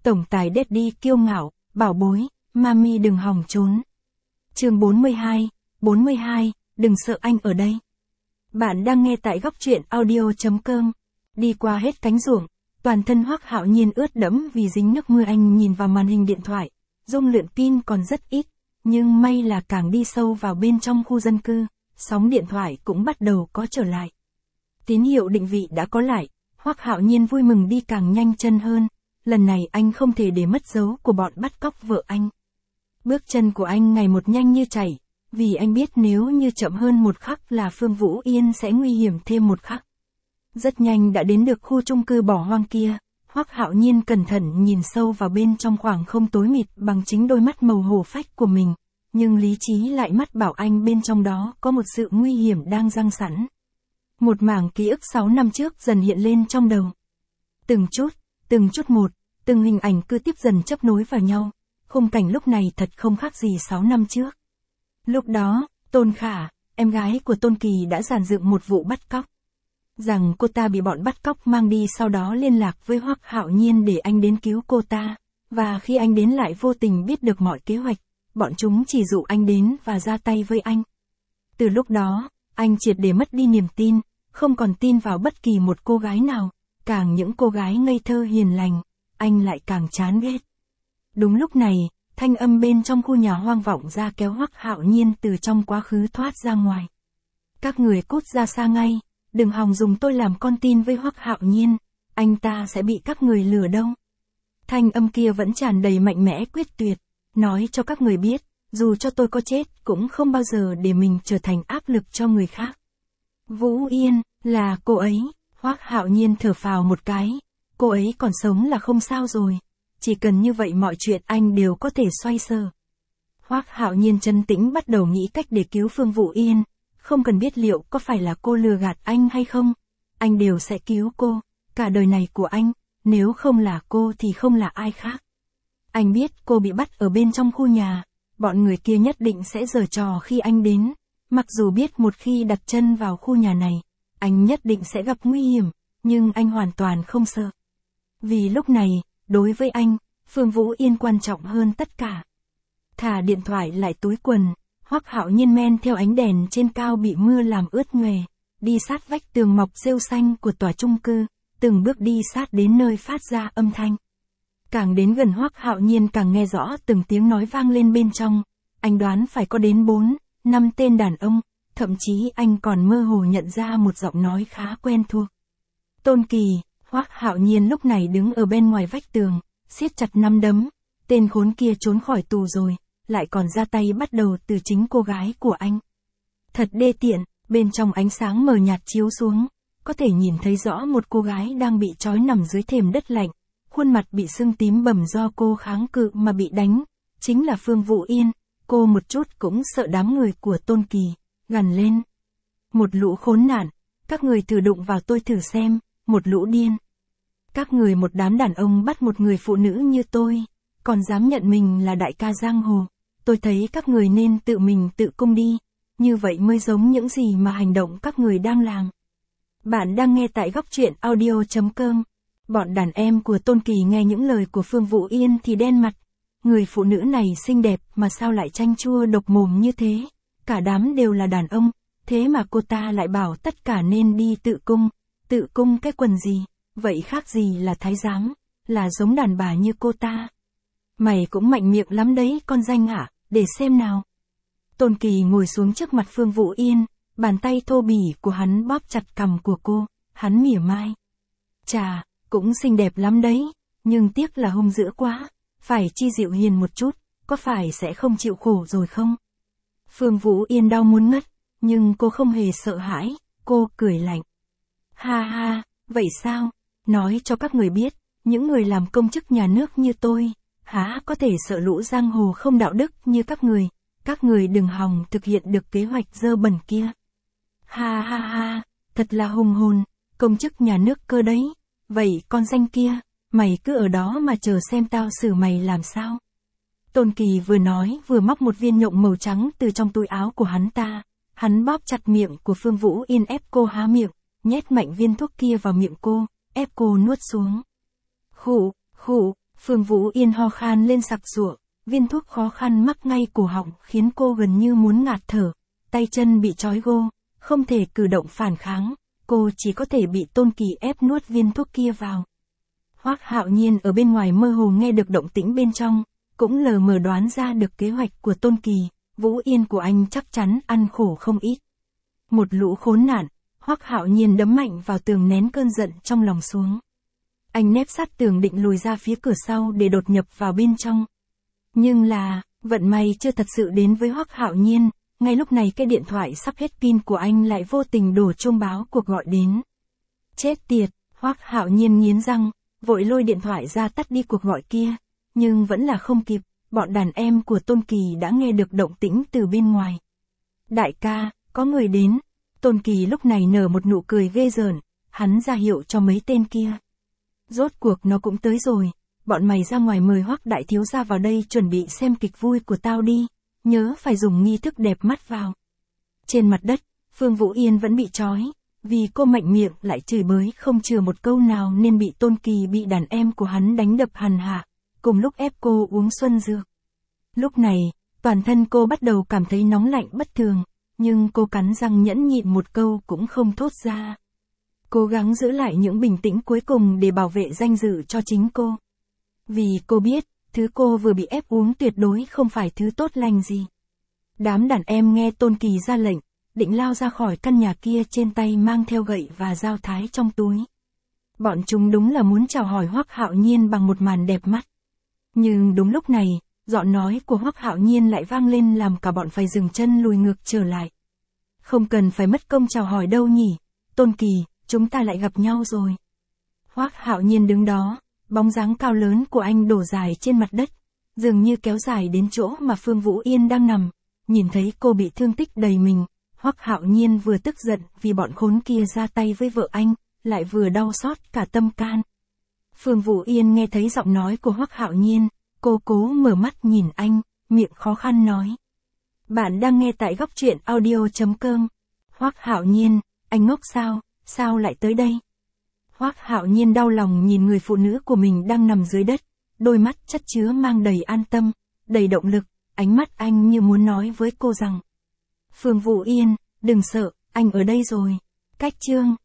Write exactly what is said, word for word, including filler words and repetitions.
Tổng tài Daddy kiêu ngạo, bảo bối, mami đừng hòng trốn. Chương bốn mươi hai, bốn mươi hai, đừng sợ anh ở đây. Bạn đang nghe tại góc truyện audio chấm com. Đi qua hết cánh ruộng, toàn thân Hoắc Hạo Nhiên ướt đẫm vì dính nước mưa. Anh nhìn vào màn hình điện thoại, dung lượng pin còn rất ít, nhưng may là càng đi sâu vào bên trong khu dân cư, sóng điện thoại cũng bắt đầu có trở lại. Tín hiệu định vị đã có lại, Hoắc Hạo Nhiên vui mừng đi càng nhanh chân hơn, lần này anh không thể để mất dấu của bọn bắt cóc vợ anh. Bước chân của anh ngày một nhanh như chảy, vì anh biết nếu như chậm hơn một khắc là Phương Vũ Yên sẽ nguy hiểm thêm một khắc. Rất nhanh đã đến được khu chung cư bỏ hoang kia, Hoắc Hạo Nhiên cẩn thận nhìn sâu vào bên trong khoảng không tối mịt bằng chính đôi mắt màu hổ phách của mình, nhưng lý trí lại mách bảo anh bên trong đó có một sự nguy hiểm đang giăng sẵn. Một mảng ký ức sáu năm trước dần hiện lên trong đầu. Từng chút, từng chút một, từng hình ảnh cứ tiếp dần chấp nối vào nhau, khung cảnh lúc này thật không khác gì sáu năm trước. Lúc đó, Tôn Khả, em gái của Tôn Kỳ đã dàn dựng một vụ bắt cóc. Rằng cô ta bị bọn bắt cóc mang đi, sau đó liên lạc với Hoắc Hạo Nhiên để anh đến cứu cô ta, và khi anh đến lại vô tình biết được mọi kế hoạch, bọn chúng chỉ dụ anh đến và ra tay với anh. Từ lúc đó, anh triệt để mất đi niềm tin, không còn tin vào bất kỳ một cô gái nào, càng những cô gái ngây thơ hiền lành, anh lại càng chán ghét. Đúng lúc này, thanh âm bên trong khu nhà hoang vọng ra kéo Hoắc Hạo Nhiên từ trong quá khứ thoát ra ngoài. Các người cút ra xa ngay, đừng hòng dùng tôi làm con tin với Hoắc Hạo Nhiên, anh ta sẽ bị các người lừa đâu. Thanh âm kia vẫn tràn đầy mạnh mẽ quyết tuyệt, nói cho các người biết, dù cho tôi có chết cũng không bao giờ để mình trở thành áp lực cho người khác. Vũ Yên, là cô ấy. Hoắc Hạo Nhiên thở phào một cái, cô ấy còn sống là không sao rồi, chỉ cần như vậy mọi chuyện anh đều có thể xoay sở. Hoắc Hạo Nhiên trấn tĩnh bắt đầu nghĩ cách để cứu Phương Vũ Yên, không cần biết liệu có phải là cô lừa gạt anh hay không, anh đều sẽ cứu cô, cả đời này của anh, nếu không là cô thì không là ai khác. Anh biết cô bị bắt ở bên trong khu nhà, bọn người kia nhất định sẽ giở trò khi anh đến, mặc dù biết một khi đặt chân vào khu nhà này, anh nhất định sẽ gặp nguy hiểm, nhưng anh hoàn toàn không sợ. Vì lúc này, đối với anh, Phương Vũ Yên quan trọng hơn tất cả. Thả điện thoại lại túi quần, Hoắc Hạo Nhiên men theo ánh đèn trên cao bị mưa làm ướt nhòe, đi sát vách tường mọc rêu xanh của tòa chung cư, từng bước đi sát đến nơi phát ra âm thanh. Càng đến gần Hoắc Hạo Nhiên càng nghe rõ từng tiếng nói vang lên bên trong, anh đoán phải có đến bốn, năm tên đàn ông, thậm chí anh còn mơ hồ nhận ra một giọng nói khá quen thuộc. Tôn Kỳ. Hoắc Hạo Nhiên lúc này đứng ở bên ngoài vách tường, siết chặt nắm đấm, tên khốn kia trốn khỏi tù rồi, lại còn ra tay bắt đầu từ chính cô gái của anh. Thật đê tiện, bên trong ánh sáng mờ nhạt chiếu xuống, có thể nhìn thấy rõ một cô gái đang bị trói nằm dưới thềm đất lạnh, khuôn mặt bị sưng tím bầm do cô kháng cự mà bị đánh, chính là Phương Vũ Yên, cô một chút cũng sợ đám người của Tôn Kỳ, gằn lên. Một lũ khốn nạn, các người thử đụng vào tôi thử xem, một lũ điên. Các người một đám đàn ông bắt một người phụ nữ như tôi, còn dám nhận mình là đại ca giang hồ, tôi thấy các người nên tự mình tự cung đi, như vậy mới giống những gì mà hành động các người đang làm. Bạn đang nghe tại góc truyện audio chấm com. Bọn đàn em của Tôn Kỳ nghe những lời của Phương Vũ Yên thì đen mặt, người phụ nữ này xinh đẹp mà sao lại chanh chua độc mồm như thế, cả đám đều là đàn ông, thế mà cô ta lại bảo tất cả nên đi tự cung, tự cung cái quần gì, vậy khác gì là thái giám, là giống đàn bà như cô ta. Mày cũng mạnh miệng lắm đấy con danh ạ, để xem nào. Tôn Kỳ ngồi xuống trước mặt Phương Vũ Yên, bàn tay thô bỉ của hắn bóp chặt cằm của cô, hắn mỉa mai. Chà, cũng xinh đẹp lắm đấy, nhưng tiếc là hung dữ quá, phải chi dịu hiền một chút, có phải sẽ không chịu khổ rồi không? Phương Vũ Yên đau muốn ngất, nhưng cô không hề sợ hãi, cô cười lạnh. Ha ha, vậy sao? Nói cho các người biết, những người làm công chức nhà nước như tôi, há có thể sợ lũ giang hồ không đạo đức như các người, các người đừng hòng thực hiện được kế hoạch dơ bẩn kia. Ha ha ha, thật là hùng hồn, công chức nhà nước cơ đấy, vậy con danh kia, mày cứ ở đó mà chờ xem tao xử mày làm sao. Tôn Kỳ vừa nói vừa móc một viên nhộng màu trắng từ trong túi áo của hắn ta, hắn bóp chặt miệng của Phương Vũ Yên ép cô há miệng, nhét mạnh viên thuốc kia vào miệng cô, ép cô nuốt xuống. Khụ, khụ, Phương Vũ Yên ho khan lên sặc sụa, viên thuốc khó khăn mắc ngay cổ họng khiến cô gần như muốn ngạt thở, tay chân bị trói gô, không thể cử động phản kháng, cô chỉ có thể bị Tôn Kỳ ép nuốt viên thuốc kia vào. Hoắc Hạo Nhiên ở bên ngoài mơ hồ nghe được động tĩnh bên trong, cũng lờ mờ đoán ra được kế hoạch của Tôn Kỳ, Vũ Yên của anh chắc chắn ăn khổ không ít. Một lũ khốn nạn, Hoắc Hạo Nhiên đấm mạnh vào tường nén cơn giận trong lòng xuống. Anh nép sát tường định lùi ra phía cửa sau để đột nhập vào bên trong. Nhưng là, vận may chưa thật sự đến với Hoắc Hạo Nhiên, ngay lúc này cái điện thoại sắp hết pin của anh lại vô tình đổ chuông báo cuộc gọi đến. Chết tiệt, Hoắc Hạo Nhiên nghiến răng, vội lôi điện thoại ra tắt đi cuộc gọi kia, nhưng vẫn là không kịp, bọn đàn em của Tôn Kỳ đã nghe được động tĩnh từ bên ngoài. Đại ca, có người đến. Tôn Kỳ lúc này nở một nụ cười ghê rợn, hắn ra hiệu cho mấy tên kia. Rốt cuộc nó cũng tới rồi, bọn mày ra ngoài mời Hoắc đại thiếu gia vào đây chuẩn bị xem kịch vui của tao đi, nhớ phải dùng nghi thức đẹp mắt vào. Trên mặt đất, Phương Vũ Yên vẫn bị trói, vì cô mạnh miệng lại chửi bới không chừa một câu nào nên bị Tôn Kỳ bị đàn em của hắn đánh đập hằn hạ, cùng lúc ép cô uống xuân dược. Lúc này, toàn thân cô bắt đầu cảm thấy nóng lạnh bất thường, nhưng cô cắn răng nhẫn nhịn một câu cũng không thốt ra. Cố gắng giữ lại những bình tĩnh cuối cùng để bảo vệ danh dự cho chính cô. Vì cô biết, thứ cô vừa bị ép uống tuyệt đối không phải thứ tốt lành gì. Đám đàn em nghe Tôn Kỳ ra lệnh, định lao ra khỏi căn nhà kia trên tay mang theo gậy và dao thái trong túi. Bọn chúng đúng là muốn chào hỏi Hoắc Hạo Nhiên bằng một màn đẹp mắt. Nhưng đúng lúc này, giọng nói của Hoắc Hạo Nhiên lại vang lên làm cả bọn phải dừng chân lùi ngược trở lại. Không cần phải mất công chào hỏi đâu nhỉ, Tôn Kỳ, chúng ta lại gặp nhau rồi. Hoắc Hạo Nhiên đứng đó, bóng dáng cao lớn của anh đổ dài trên mặt đất, dường như kéo dài đến chỗ mà Phương Vũ Yên đang nằm. Nhìn thấy cô bị thương tích đầy mình, Hoắc Hạo Nhiên vừa tức giận vì bọn khốn kia ra tay với vợ anh, lại vừa đau xót cả tâm can. Phương Vũ Yên nghe thấy giọng nói của Hoắc Hạo Nhiên, cô cố mở mắt nhìn anh, miệng khó khăn nói. Bạn đang nghe tại góc truyện audio chấm com. Hoắc Hạo Nhiên, anh ngốc sao, sao lại tới đây? Hoắc Hạo Nhiên đau lòng nhìn người phụ nữ của mình đang nằm dưới đất, đôi mắt chất chứa mang đầy an tâm, đầy động lực, ánh mắt anh như muốn nói với cô rằng. Phương Vũ Yên, đừng sợ, anh ở đây rồi. Cách chương